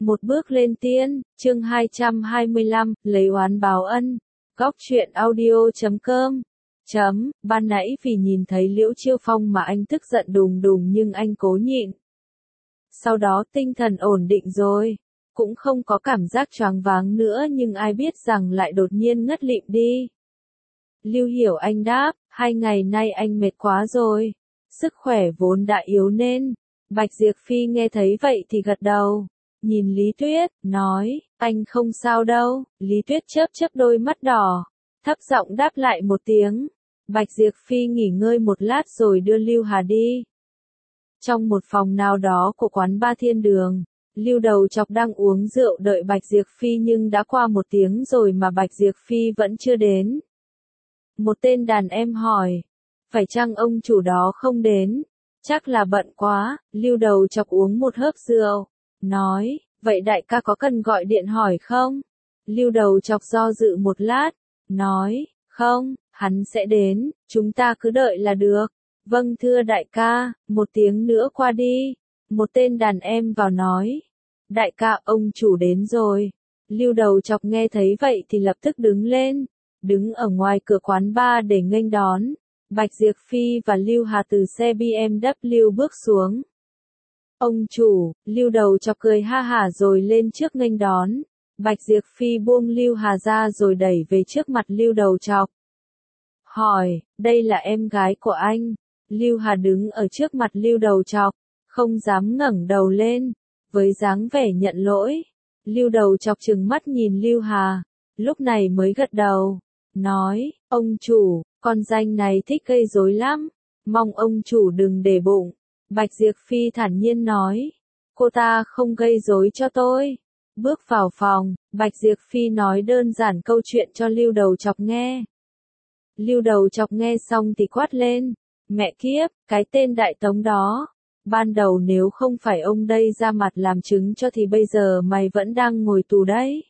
Một bước lên tiên, chương 225, lấy oán báo ân. Góc truyện audio.com. Ban nãy vì nhìn thấy Liễu Chiêu Phong mà anh tức giận đùng đùng nhưng anh cố nhịn. Sau đó tinh thần ổn định rồi, cũng không có cảm giác choáng váng nữa nhưng ai biết rằng lại đột nhiên ngất lịm đi. Lưu Hiểu Anh đáp, 2 ngày nay anh mệt quá rồi, sức khỏe vốn đã yếu nên. Bạch Diệp Phi nghe thấy vậy thì gật đầu, nhìn Lý Tuyết, nói, anh không sao đâu. Lý Tuyết chớp chớp đôi mắt đỏ, thấp giọng đáp lại một tiếng. Bạch Diệp Phi nghỉ ngơi một lát rồi đưa Lưu Hà đi. Trong một phòng nào đó của quán Ba Thiên Đường, Lưu Đầu Chọc đang uống rượu đợi Bạch Diệp Phi nhưng đã qua 1 tiếng rồi mà Bạch Diệp Phi vẫn chưa đến. Một tên đàn em hỏi, phải chăng ông chủ đó không đến? Chắc là bận quá. Lưu Đầu Chọc uống một hớp rượu, nói, vậy đại ca có cần gọi điện hỏi không? Lưu Đầu Chọc do dự một lát, nói, không, hắn sẽ đến, chúng ta cứ đợi là được. Vâng thưa đại ca. 1 tiếng nữa qua đi. Một tên đàn em vào nói, đại ca ông chủ đến rồi. Lưu Đầu Chọc nghe thấy vậy thì lập tức đứng lên, đứng ở ngoài cửa quán bar để nghênh đón. Bạch Diệp Phi và Lưu Hà từ xe BMW bước xuống. Ông chủ. Lưu Đầu Chọc cười ha hả rồi lên trước nghênh đón. Bạch Diệp Phi buông Lưu Hà ra rồi đẩy về trước mặt Lưu Đầu Chọc. Hỏi, đây là em gái của anh. Lưu Hà đứng ở trước mặt Lưu Đầu Chọc, không dám ngẩng đầu lên, với dáng vẻ nhận lỗi. Lưu Đầu Chọc trừng mắt nhìn Lưu Hà, lúc này mới gật đầu, nói, ông chủ, con danh này thích gây rối lắm, mong ông chủ đừng để bụng. Bạch Diệp Phi thản nhiên nói, cô ta không gây rối cho tôi. Bước vào phòng, Bạch Diệp Phi nói đơn giản câu chuyện cho Lưu Đầu Chọc nghe. Lưu Đầu Chọc nghe xong thì quát lên, mẹ kiếp, cái tên Đại Tống đó. Ban đầu nếu không phải ông đây ra mặt làm chứng cho thì bây giờ mày vẫn đang ngồi tù đấy.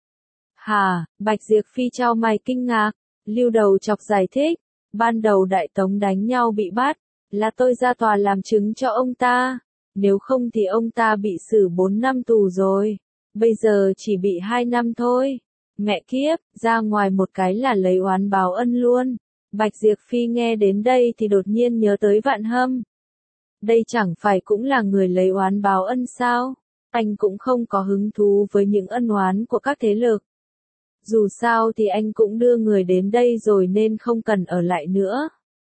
Hả? Bạch Diệp Phi chau mày kinh ngạc. Lưu Đầu Chọc giải thích, ban đầu Đại Tống đánh nhau bị bắt, là tôi ra tòa làm chứng cho ông ta. Nếu không thì ông ta bị xử 4 năm tù rồi. Bây giờ chỉ bị 2 năm thôi. Mẹ kiếp, ra ngoài một cái là lấy oán báo ân luôn. Bạch Diệp Phi nghe đến đây thì đột nhiên nhớ tới Vạn Hâm. Đây chẳng phải cũng là người lấy oán báo ân sao? Anh cũng không có hứng thú với những ân oán của các thế lực. Dù sao thì anh cũng đưa người đến đây rồi nên không cần ở lại nữa.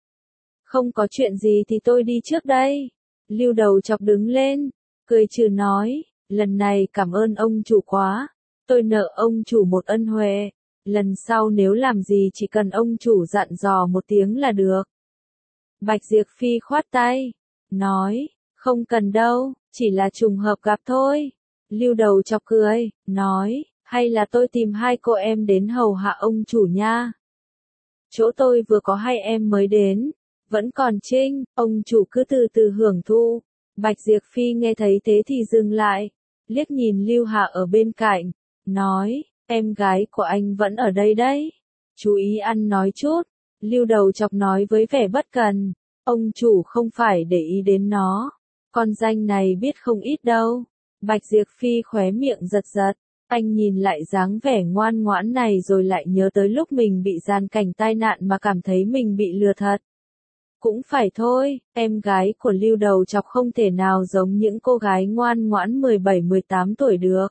Không có chuyện gì thì tôi đi trước đây. Lưu Đầu Chọc đứng lên, cười trừ nói, lần này cảm ơn ông chủ quá. Tôi nợ ông chủ một ân huệ. Lần sau nếu làm gì chỉ cần ông chủ dặn dò 1 tiếng là được. Bạch Diệp Phi khoát tay, nói, không cần đâu, chỉ là trùng hợp gặp thôi. Lưu Đầu Chọc cười, nói, hay là tôi tìm 2 cô em đến hầu hạ ông chủ nha. Chỗ tôi vừa có 2 em mới đến, vẫn còn trinh, ông chủ cứ từ từ hưởng thụ. Bạch Diệp Phi nghe thấy thế thì dừng lại, liếc nhìn Lưu Hà ở bên cạnh, nói, em gái của anh vẫn ở đây đấy. Chú ý ăn nói chút. Lưu Đầu Chọc nói với vẻ bất cần, ông chủ không phải để ý đến nó. Con danh này biết không ít đâu. Bạch Diệp Phi khóe miệng giật giật. Anh nhìn lại dáng vẻ ngoan ngoãn này rồi lại nhớ tới lúc mình bị gian cảnh tai nạn mà cảm thấy mình bị lừa thật. Cũng phải thôi, em gái của Lưu Đầu Chọc không thể nào giống những cô gái ngoan ngoãn 17-18 tuổi được.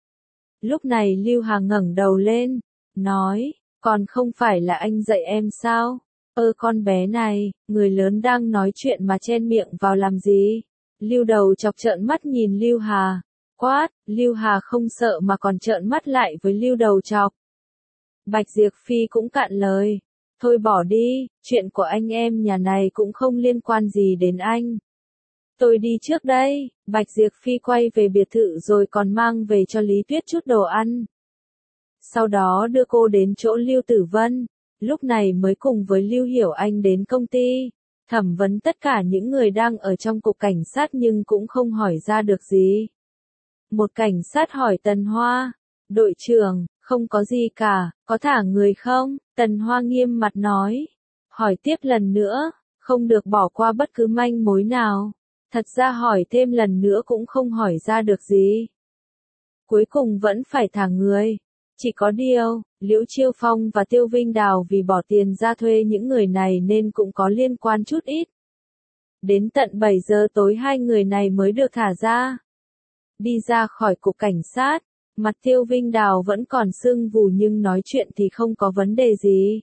Lúc này Lưu Hà ngẩng đầu lên, nói, còn không phải là anh dạy em sao? Con bé này, người lớn đang nói chuyện mà chen miệng vào làm gì? Lưu Đầu Chọc trợn mắt nhìn Lưu Hà, quát. Lưu Hà không sợ mà còn trợn mắt lại với Lưu Đầu Chọc. Bạch Diệp Phi cũng cạn lời, thôi bỏ đi, chuyện của anh em nhà này cũng không liên quan gì đến anh. Tôi đi trước đây. Bạch Diệp Phi quay về biệt thự rồi còn mang về cho Lý Tuyết chút đồ ăn. Sau đó đưa cô đến chỗ Lưu Tử Vân, lúc này mới cùng với Lưu Hiểu Anh đến công ty, thẩm vấn tất cả những người đang ở trong cục cảnh sát nhưng cũng không hỏi ra được gì. Một cảnh sát hỏi Tần Hoa, đội trưởng, không có gì cả, có thả người không? Tần Hoa nghiêm mặt nói, hỏi tiếp lần nữa, không được bỏ qua bất cứ manh mối nào. Thật ra hỏi thêm lần nữa cũng không hỏi ra được gì. cuối cùng vẫn phải thả người. Chỉ có điều, Liễu Chiêu Phong và Tiêu Vinh Đào vì bỏ tiền ra thuê những người này nên cũng có liên quan chút ít. Đến tận 7 giờ tối hai người này mới được thả ra. Đi ra khỏi cục cảnh sát, mặt Tiêu Vinh Đào vẫn còn sưng vù nhưng nói chuyện thì không có vấn đề gì.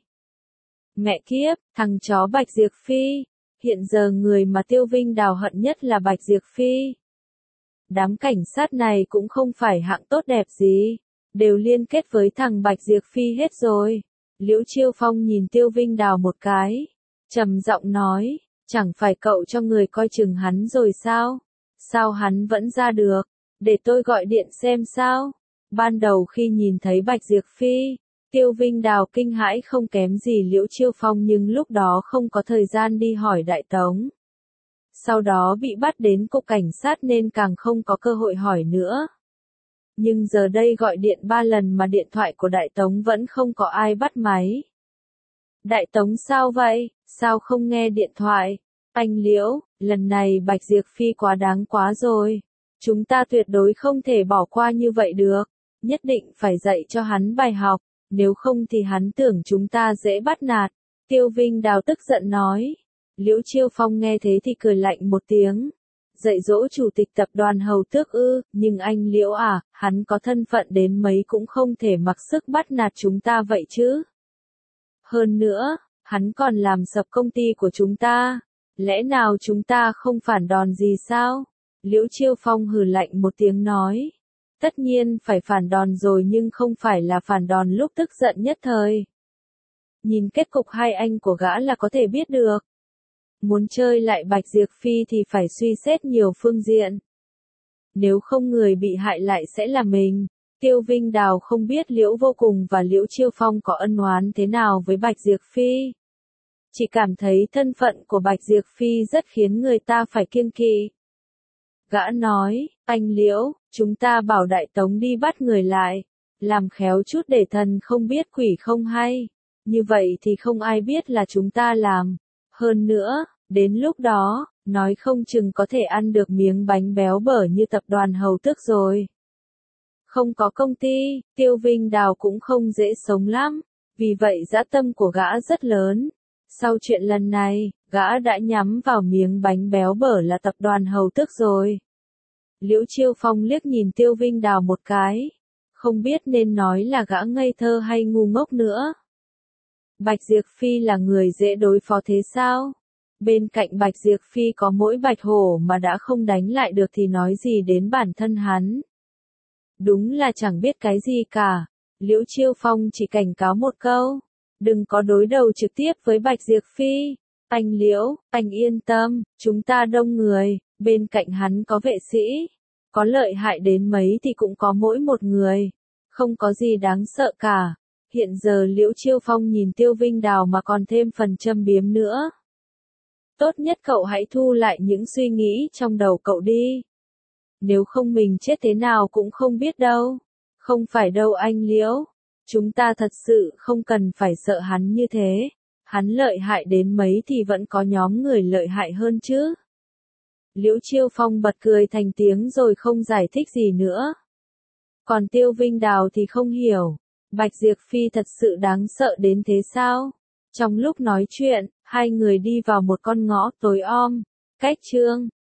Mẹ kiếp, thằng chó Bạch Diệp Phi. Hiện giờ người mà Tiêu Vinh Đào hận nhất là Bạch Diệp Phi. Đám cảnh sát này cũng không phải hạng tốt đẹp gì, đều liên kết với thằng Bạch Diệp Phi hết rồi. Liễu Chiêu Phong nhìn Tiêu Vinh Đào một cái, trầm giọng nói, chẳng phải cậu cho người coi chừng hắn rồi sao? Sao hắn vẫn ra được? Để tôi gọi điện xem sao? Ban đầu khi nhìn thấy Bạch Diệp Phi, Tiêu Vinh Đào kinh hãi không kém gì Liễu Chiêu Phong nhưng lúc đó không có thời gian đi hỏi Đại Tống. Sau đó bị bắt đến cục cảnh sát nên càng không có cơ hội hỏi nữa. Nhưng giờ đây gọi điện 3 lần mà điện thoại của Đại Tống vẫn không có ai bắt máy. Đại Tống sao vậy? Sao không nghe điện thoại? Anh Liễu, lần này Bạch Diệp Phi quá đáng quá rồi. Chúng ta tuyệt đối không thể bỏ qua như vậy được. Nhất định phải dạy cho hắn bài học. Nếu không thì hắn tưởng chúng ta dễ bắt nạt. Tiêu Vinh Đào tức giận nói. Liễu Chiêu Phong nghe thế thì cười lạnh một tiếng. Dạy dỗ chủ tịch tập đoàn Hầu Tước ư, nhưng anh Liễu à, hắn có thân phận đến mấy cũng không thể mặc sức bắt nạt chúng ta vậy chứ. Hơn nữa, hắn còn làm sập công ty của chúng ta. Lẽ nào chúng ta không phản đòn gì sao? Liễu Chiêu Phong hừ lạnh một tiếng nói. Tất nhiên phải phản đòn rồi nhưng không phải là phản đòn lúc tức giận nhất thời. Nhìn kết cục hai anh của gã là có thể biết được. Muốn chơi lại Bạch Diệp Phi thì phải suy xét nhiều phương diện. Nếu không người bị hại lại sẽ là mình. Tiêu Vinh Đào không biết Liễu Vô Cùng và Liễu Chiêu Phong có ân oán thế nào với Bạch Diệp Phi. Chỉ cảm thấy thân phận của Bạch Diệp Phi rất khiến người ta phải kiêng kỵ. Gã nói, anh Liễu, chúng ta bảo Đại Tống đi bắt người lại. Làm khéo chút để thần không biết quỷ không hay. Như vậy thì không ai biết là chúng ta làm. Hơn nữa, đến lúc đó, nói không chừng có thể ăn được miếng bánh béo bở như tập đoàn Hầu Tước rồi. Không có công ty, Tiêu Vinh Đào cũng không dễ sống lắm, vì vậy dã tâm của gã rất lớn. Sau chuyện lần này, gã đã nhắm vào miếng bánh béo bở là tập đoàn Hầu Tước rồi. Liễu Chiêu Phong liếc nhìn Tiêu Vinh Đào một cái, không biết nên nói là gã ngây thơ hay ngu ngốc nữa. Bạch Diệp Phi là người dễ đối phó thế sao? Bên cạnh Bạch Diệp Phi có mỗi Bạch Hổ mà đã không đánh lại được thì nói gì đến bản thân hắn. Đúng là chẳng biết cái gì cả. Liễu Chiêu Phong chỉ cảnh cáo một câu. Đừng có đối đầu trực tiếp với Bạch Diệp Phi. Anh Liễu, anh yên tâm, chúng ta đông người, bên cạnh hắn có vệ sĩ. Có lợi hại đến mấy thì cũng có mỗi một người. Không có gì đáng sợ cả. Hiện giờ Liễu Chiêu Phong nhìn Tiêu Vinh Đào mà còn thêm phần châm biếm nữa. Tốt nhất cậu hãy thu lại những suy nghĩ trong đầu cậu đi. Nếu không mình chết thế nào cũng không biết đâu. Không phải đâu anh Liễu. Chúng ta thật sự không cần phải sợ hắn như thế. Hắn lợi hại đến mấy thì vẫn có nhóm người lợi hại hơn chứ. Liễu Chiêu Phong bật cười thành tiếng rồi không giải thích gì nữa. Còn Tiêu Vinh Đào thì không hiểu. Bạch Diệp Phi thật sự đáng sợ đến thế sao? Trong lúc nói chuyện, hai người đi vào một con ngõ tối om, cách Trương